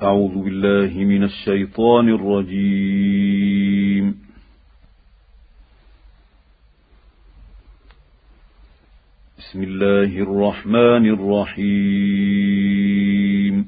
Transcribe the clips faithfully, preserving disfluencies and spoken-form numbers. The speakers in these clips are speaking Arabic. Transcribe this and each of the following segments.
أعوذ بالله من الشيطان الرجيم. بسم الله الرحمن الرحيم.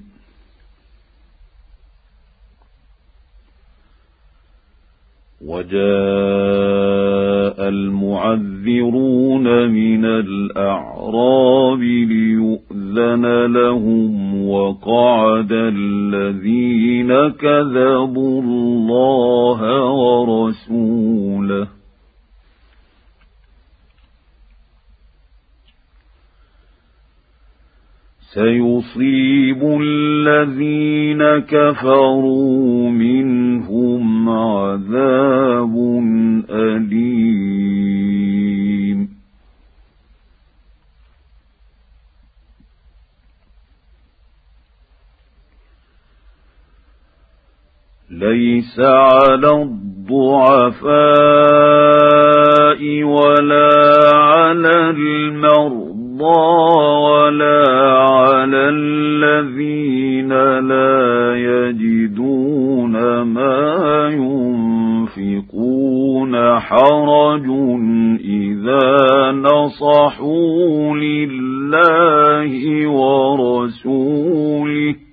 وجاء المعذرون من الأعراب ليؤذن لهم وقعد الذين كذبوا الله ورسوله سيصيب الذين كفروا منهم عذاب أليم. ليس على الضعفاء ولا على المرضى ولا على الذين لا يجدون ما ينفقون حرج إذا نصحوا لله ورسوله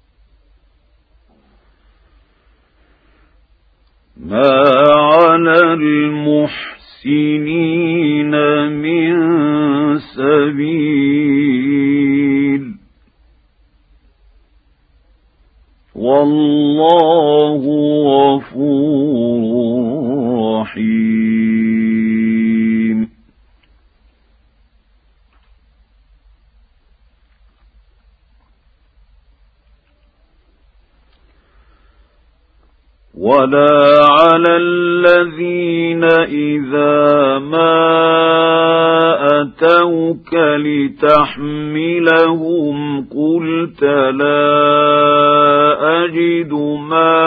ما على المحسنين من سبيل والله غفور رحيم. ولا على الذين إذا ما أتوك لتحملهم قلت لا أجد ما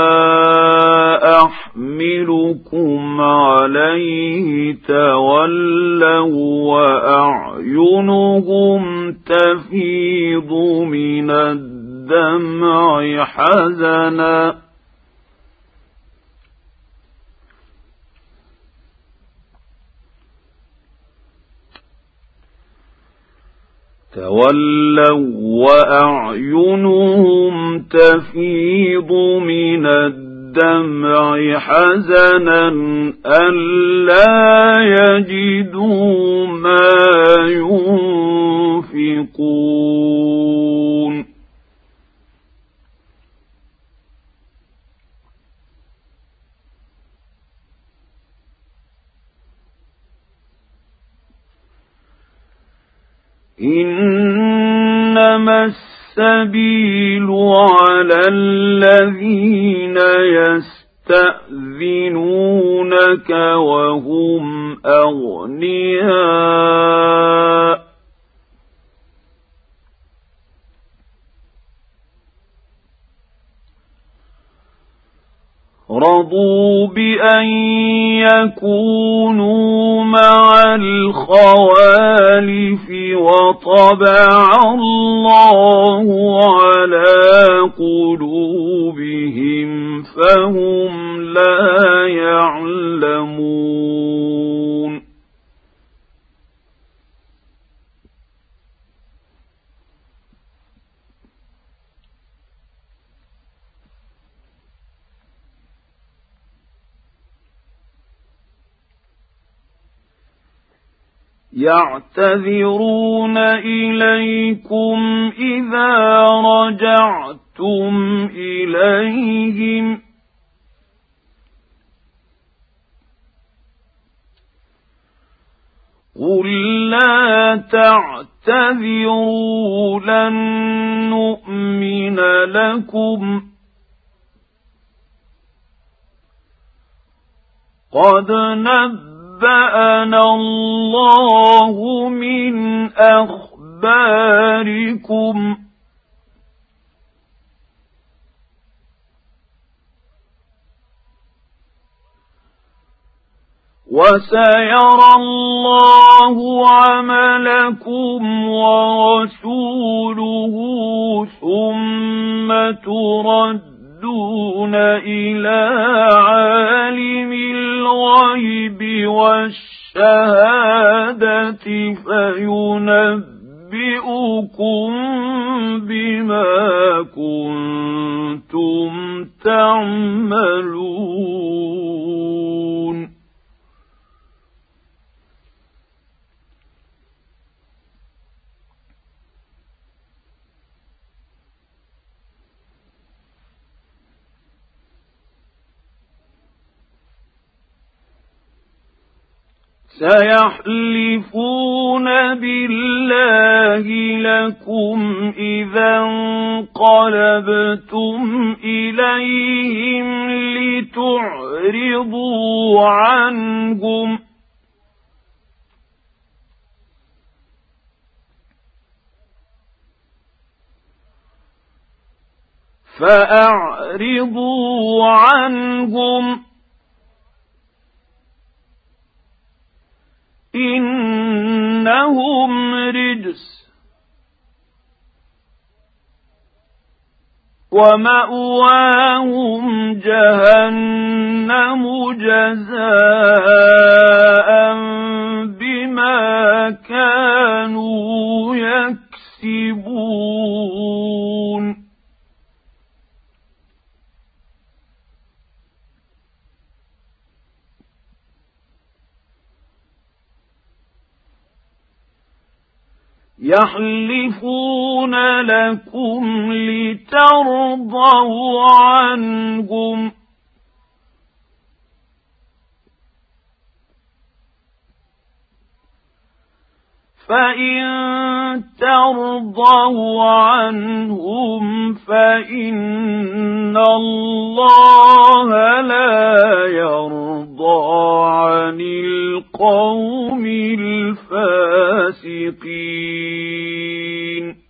أحملكم عليه تولوا وأعينهم تفيض من الدمع حزنا تولوا وأعينهم تفيض من الدمع حزنا ألا يجدوا ما ينفقون. إنما السبيل على الذين يستأذنونك وهم أغنياء رضوا بأن يكونوا مع الخوالف وطبع الله على قلوبهم فهم لا يعلمون. يعتذرون إليكم إذا رجعتم إليهم قل لا تعتذروا لن نؤمن لكم قد نبأ نبأنا الله من أخباركم وسيرى الله عملكم ورسوله ثم تردون إلى عالم الغيب والشهادة فينبئكم بما كنتم تعملون. سيحلفون بالله لكم إذا انقلبتم إليهم لتعرضوا عنهم فأعرضوا عنهم إنهم رجس ومأواهم جهنم جزاء بما كانوا يكسبون. يحلفون لكم لترضوا عنهم فإن ترضوا عنهم فإن الله لا يرضى عن القوم الفاسقين.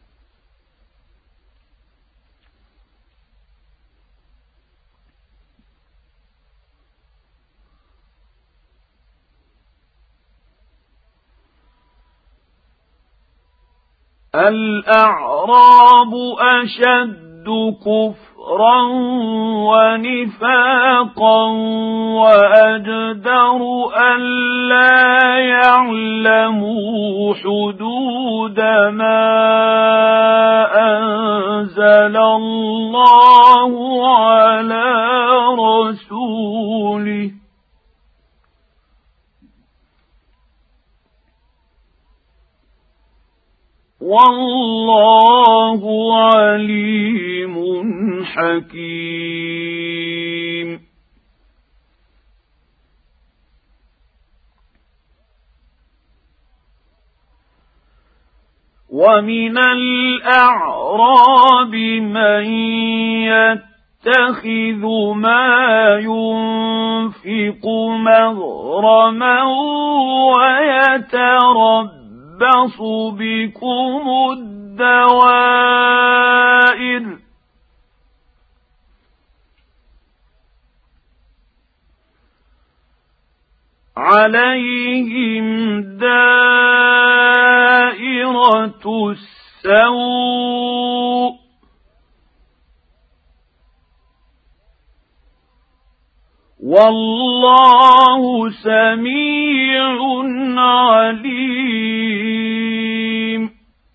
الأعراب أشد كفرا ونفاقا وأجدر ألا يعلموا حدود ما أنزل الله على رسوله والله عليم حكيم. ومن الأعراب من يتخذ ما ينفق مغرما ويتربص يتربص بكم الدوائر عليهم دائرة السوء والله سميع عليم.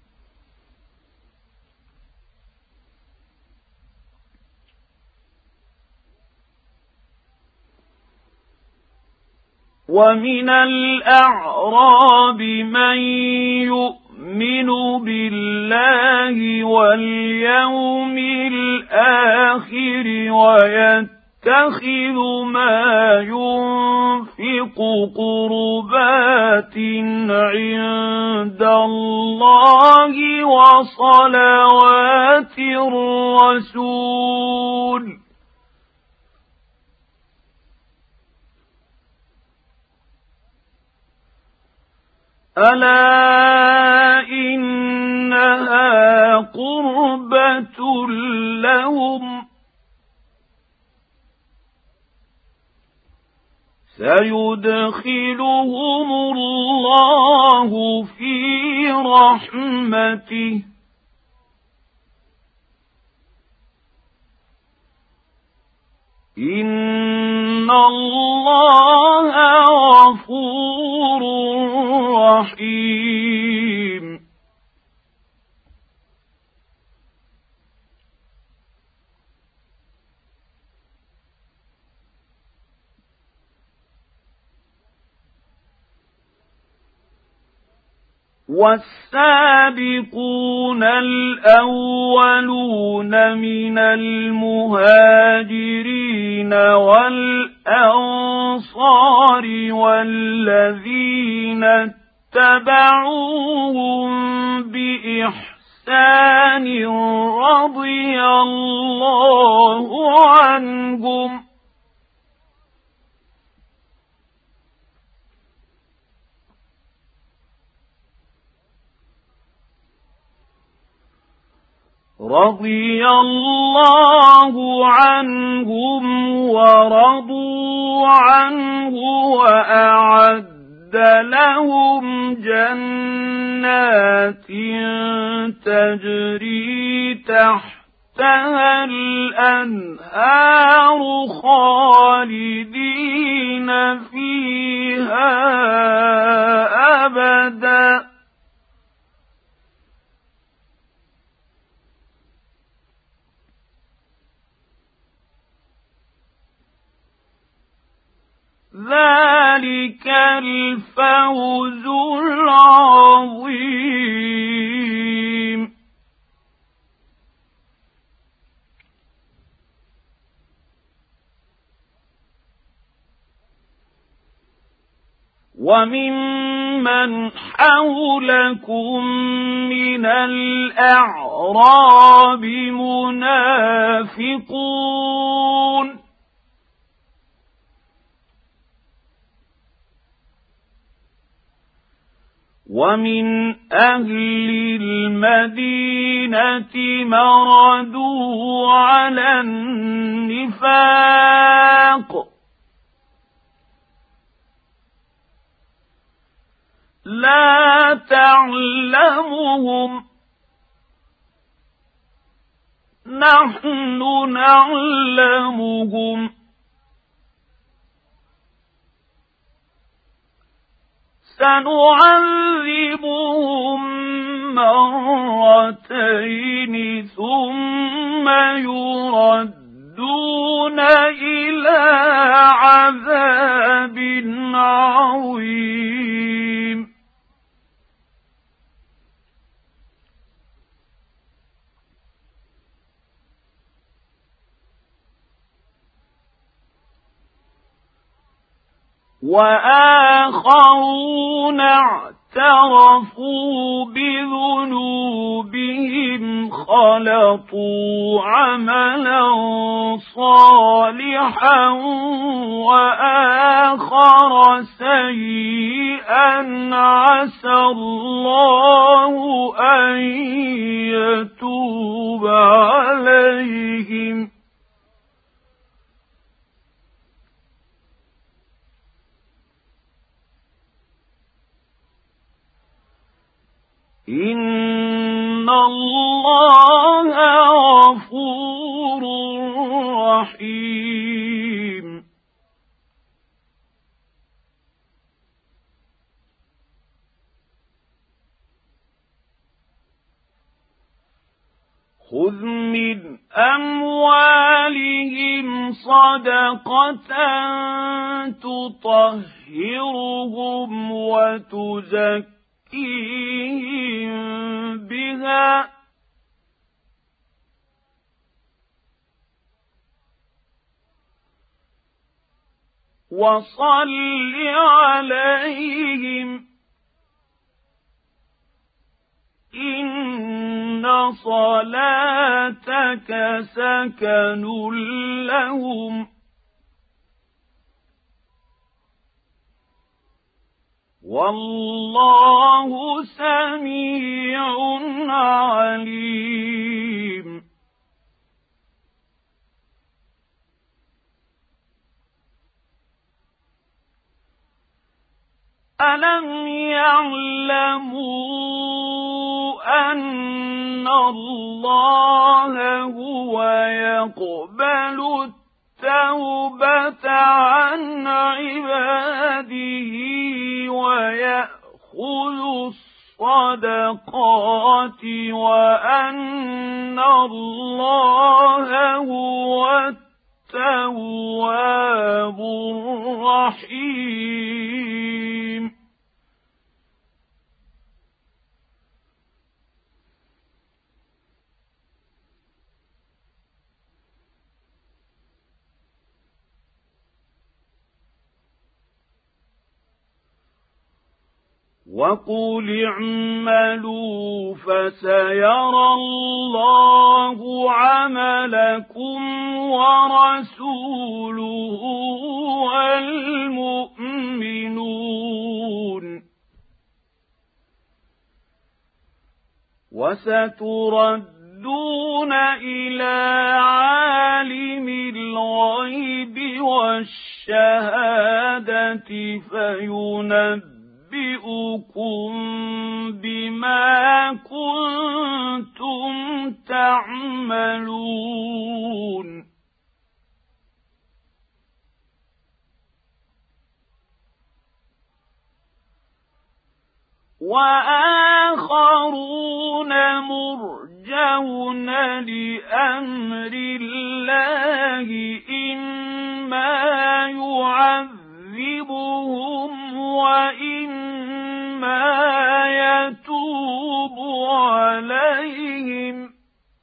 ومن الأعراب من يؤمن بالله واليوم الآخر ويتقى يتخذ ما ينفق قربات عند الله وصلوات الرسول ألا إنها قربة لهم سيدخلهم الله في رحمته إن الله غفور رحيم. والسابقون الأولون من المهاجرين والأنصار والذين اتبعوهم بإحسان رضي الله عنهم رضي الله عنهم ورضوا عنه وأعد لهم جنات تجري تحتها الأنهار خالدين فيها أبدا ذلك الفوز العظيم. وممن حولكم من الأعراب منافقون ومن أهل المدينة مردوا على النفاق لا تعلمهم نحن نعلمهم سنعذبهم مرتين ثم يردون إلى عذاب عظيم. وآخرون اعترفوا بذنوبهم خلطوا عملا صالحا وآخر سيئا عسى الله أن يتوب عليهم إن الله غفور رحيم. خذ من أموالهم صدقة تطهرهم وتزكيهم بها وصل عليهم إن صلاتك سكن لهم والله سميع عليم. ألم يعلموا أن الله هو يقبل التوبة عن عباده ويأخذ الصدقات وأن الله هو التواب الرحيم. وقل اعملوا فسيرى الله عملكم ورسوله والمؤمنون وستردون إلى عالم الغيب والشهادة فينبئكم بِأُكُمْ بِمَا كُنتُمْ تَعْمَلُونَ وآخرون مرجون لأمر الله إما يعذبهم وإما يتوب عليهم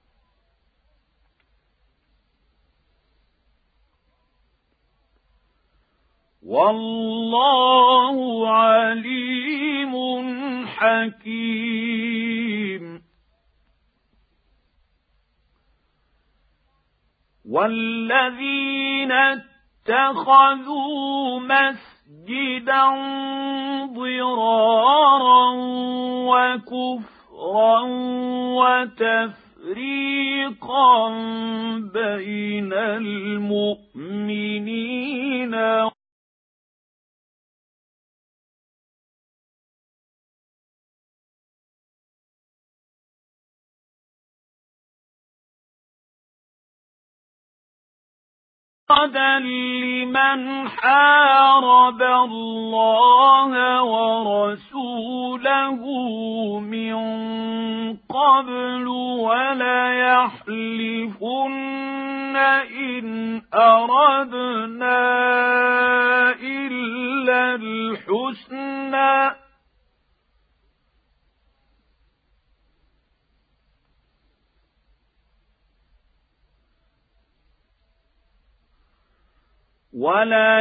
والله عليم حكيم. والذين اتخذوا مسجدا ضرارا وكفرا وتفريقا بين المؤمنين لمن حارب الله ورسوله من قبل وليحلفن إن أردنا إلا الحسنى ولا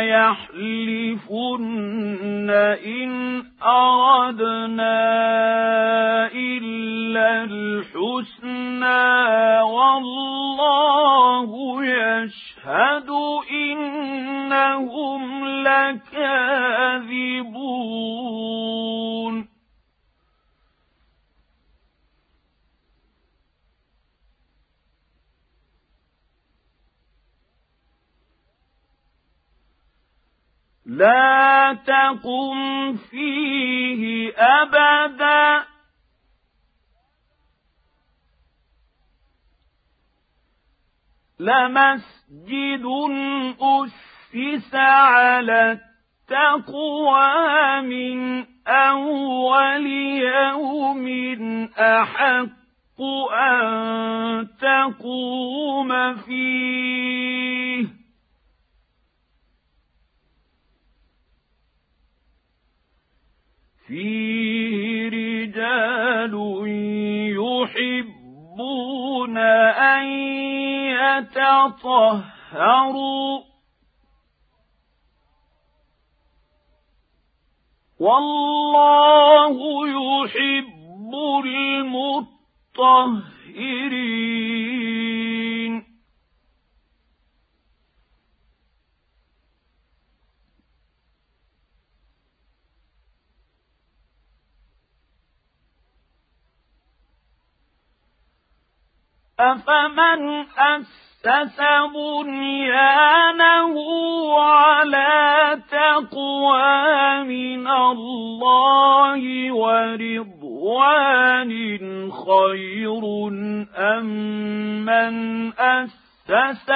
يحلفن إن أردنا إلا الحسنى والله يشهد إنهم لكاذبون. لا تقم فيه أبدا لمسجد أسس على التقوى من أول يوم أحق أن تقوم فيه فيه رجال يحبون أن يتطهروا والله يحب المطهرين. أفمن أسس أسس بنيانه على تقوى من الله ورضوان خير أم من أسس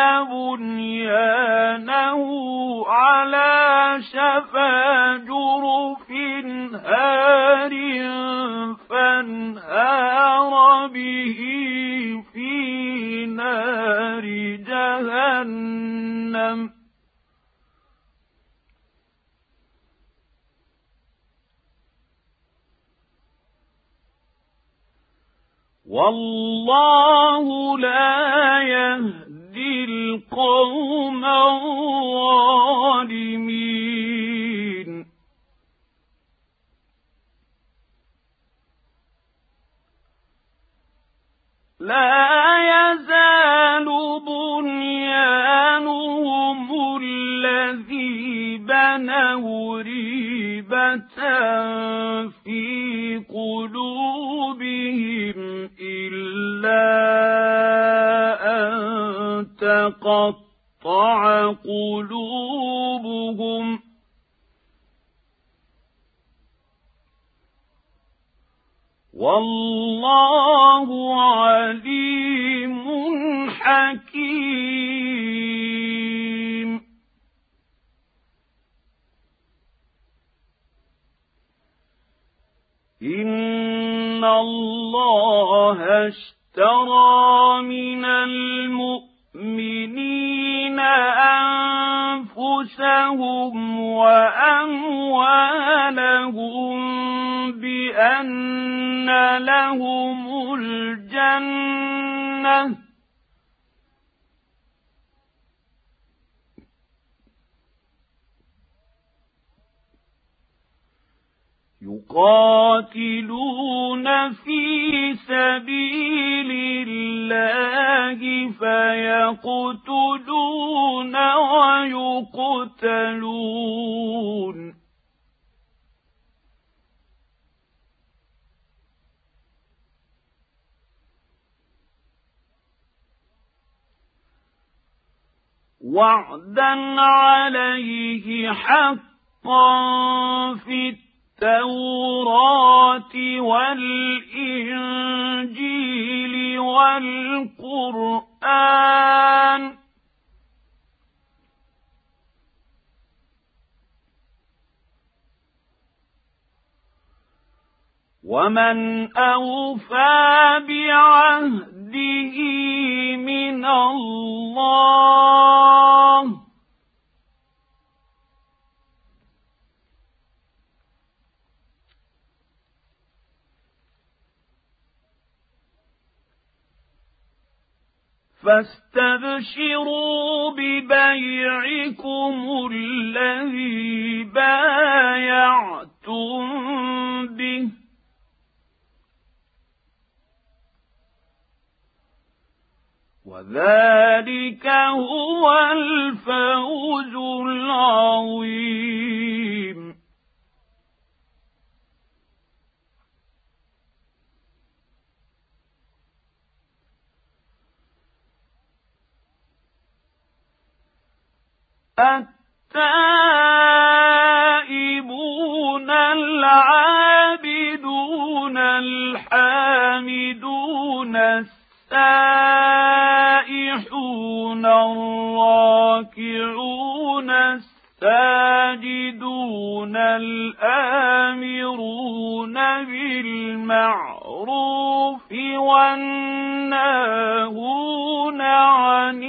بنيانه على شفا جرف هار فانهار به في نار جهنم والله لا يهدي القوم الظالمين لا يزال بنيانهم الذي بنوا ريبة في قلوبهم إلا أن تقطع قلوبهم والله عليم حكيم إن الله اشترى من المؤمنين أنفسهم وأموالهم بأن لهم الجنة يقاتلون في سبيل الله فيقتلون ويقتلون وعدا عليه حقا في التوراة والإنجيل والقرآن ومن أوفى بعهده من الله فاستبشروا ببيعكم الذي بايعتم به وذلك هو الفوز العظيم التائبون العابدون الحامدون السائحون الراكعون الساجدون الآمرون بالمعروف والناهون عن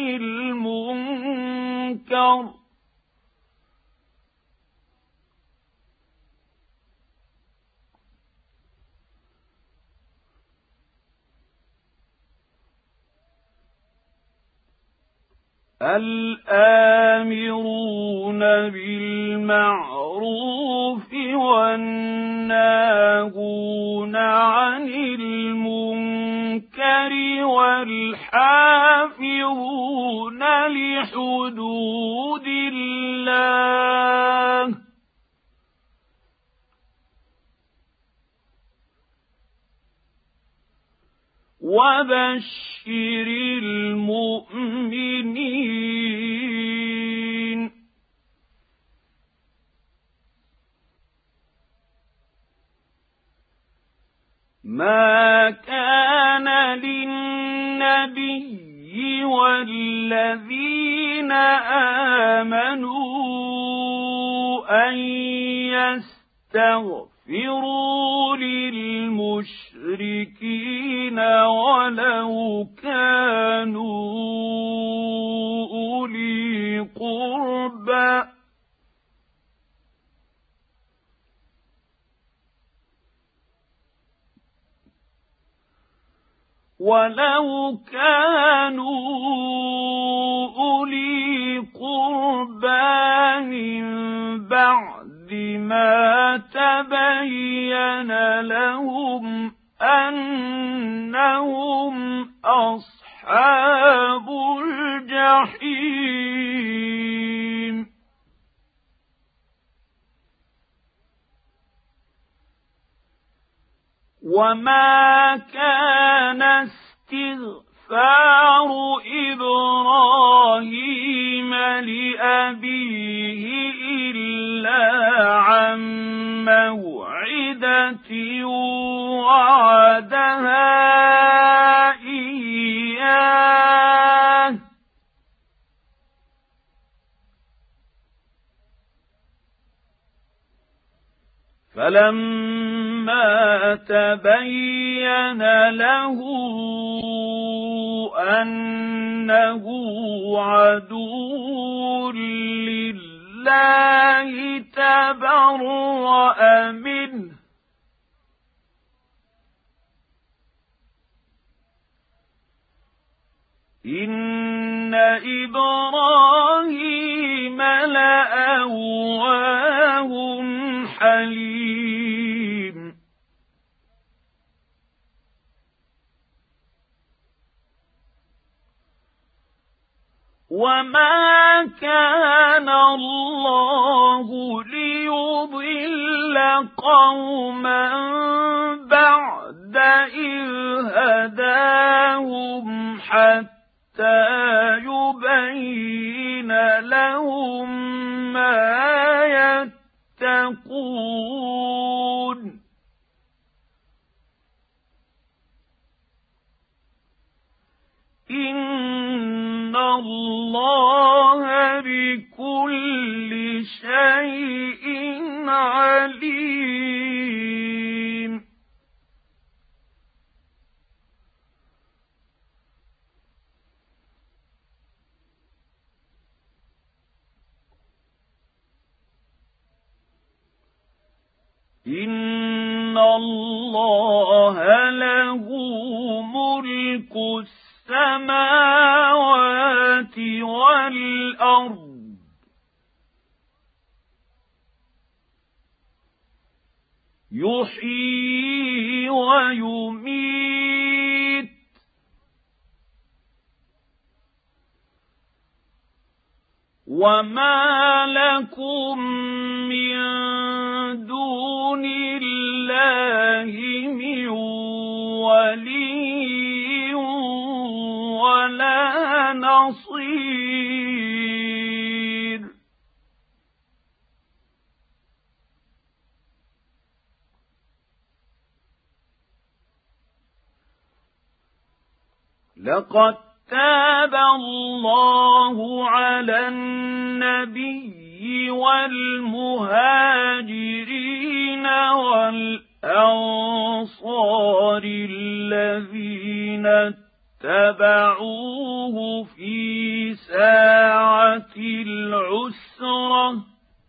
المنكر الآمرون بالمعروف والناهون عن المنكر والحافظون لحدود الله وبشر وبشر المؤمنين. ما كان للنبي والذين آمنوا أن يستغفروا للمشركين ولو كانوا أولي قربى ولو كانوا أولي قربى من بعد ما تبين لهم أنهم أصحاب الجحيم. وما كان استغفار إبراهيم لأبيه إلا عن موعدة وعدها إياه فلما تبين له أنه عدو لله تبرأ منه إن إبراهيم لأواه حليم. وما كان الله ليضل قوما بعد إذ هداهم حتى يبين لهم ما يتقون إن الله بكل شيء عليم. إن الله له ملك السماوات والأرض يحيي ويميت وما لكم من دون الله من ولي ولا نصير. لقد تاب الله على النبي والمهاجرين والأنصار الذين اتبعوه في ساعة العسرة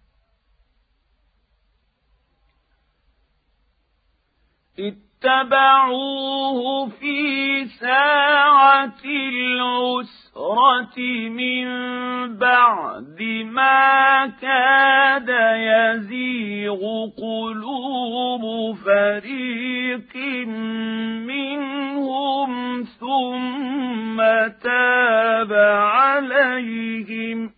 اتبعوه في ساعة العسرة من بعد ما كاد يزيغ قلوب فريق منهم ثم تاب عليهم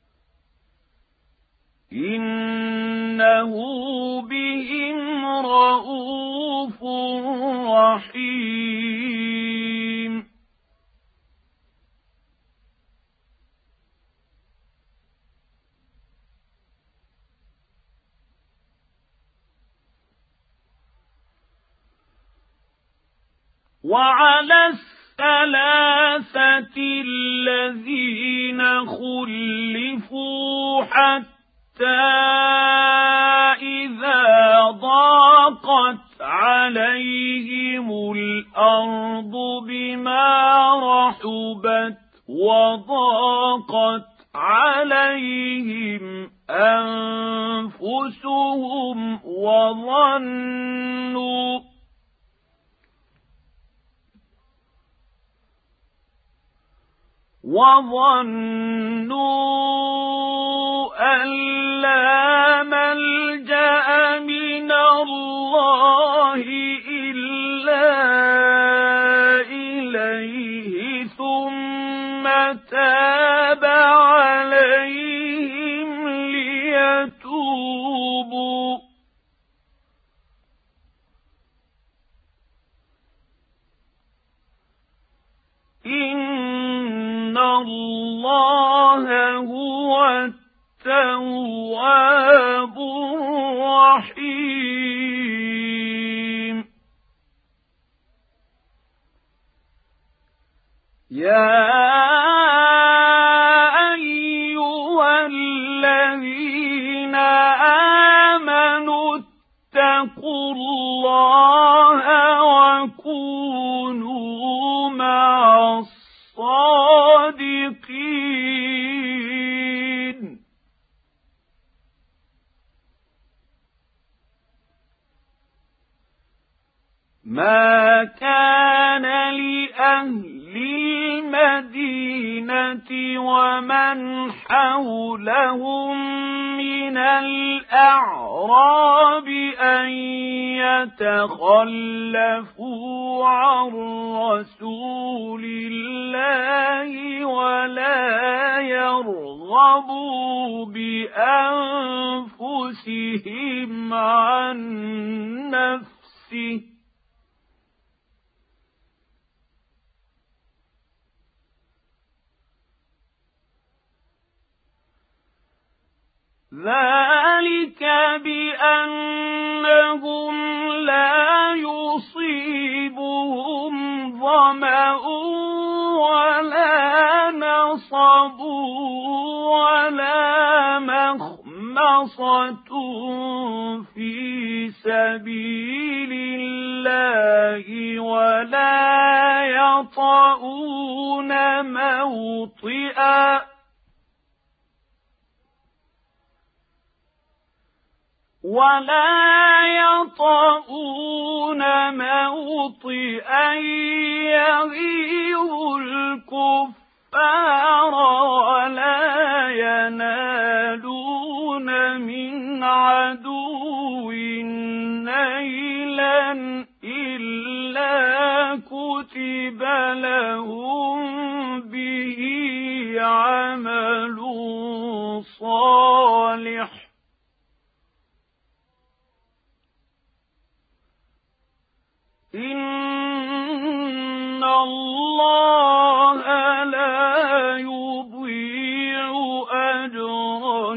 إنه بهم رؤوف رحيم. وعلى الثلاثة الذين خلفوا حتى إذا ضاقت عليهم الأرض بما رحبت وضاقت عليهم أنفسهم وظنوا وظنوا أن لا ملجأ من الله إلا إليه ثم تاب عليهم ليتوبوا إن الله هو التواب الرحيم. يا أيها الذين آمنوا اتقوا الله وكونوا مع الصادقين. ما كان لأهل المدينة ومن حولهم من الأعراب أن يتخلفوا عن رسول الله ولا يرغبوا بأنفسهم عن نفسه ذلك بأنهم لا يصيبهم ظمأ ولا نصب ولا مخمصة في سبيل الله ولا يطؤون موطئا ولا يطؤون موطئا يغيظ الكفار ولا ينالون من عدو نيلا إلا كتب لهم به عمل صالح إن الله لا يضيع أجر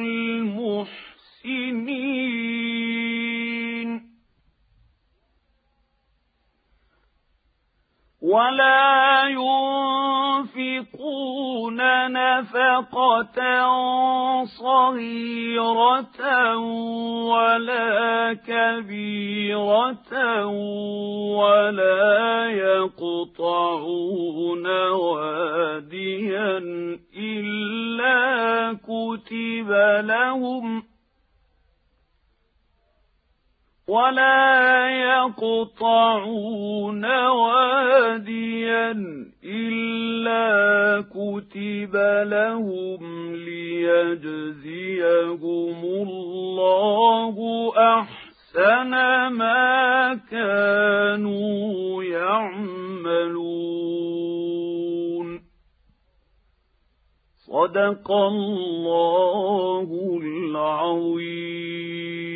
المحسنين. ولا ينفقون نفقة صغيرة ولا كبيرة ولا يقطعون واديا إلا كتب لهم ولا يقطعون واديا إلا كتب لهم ليجزيهم الله أحسن ما كانوا يعملون. صدق الله العظيم.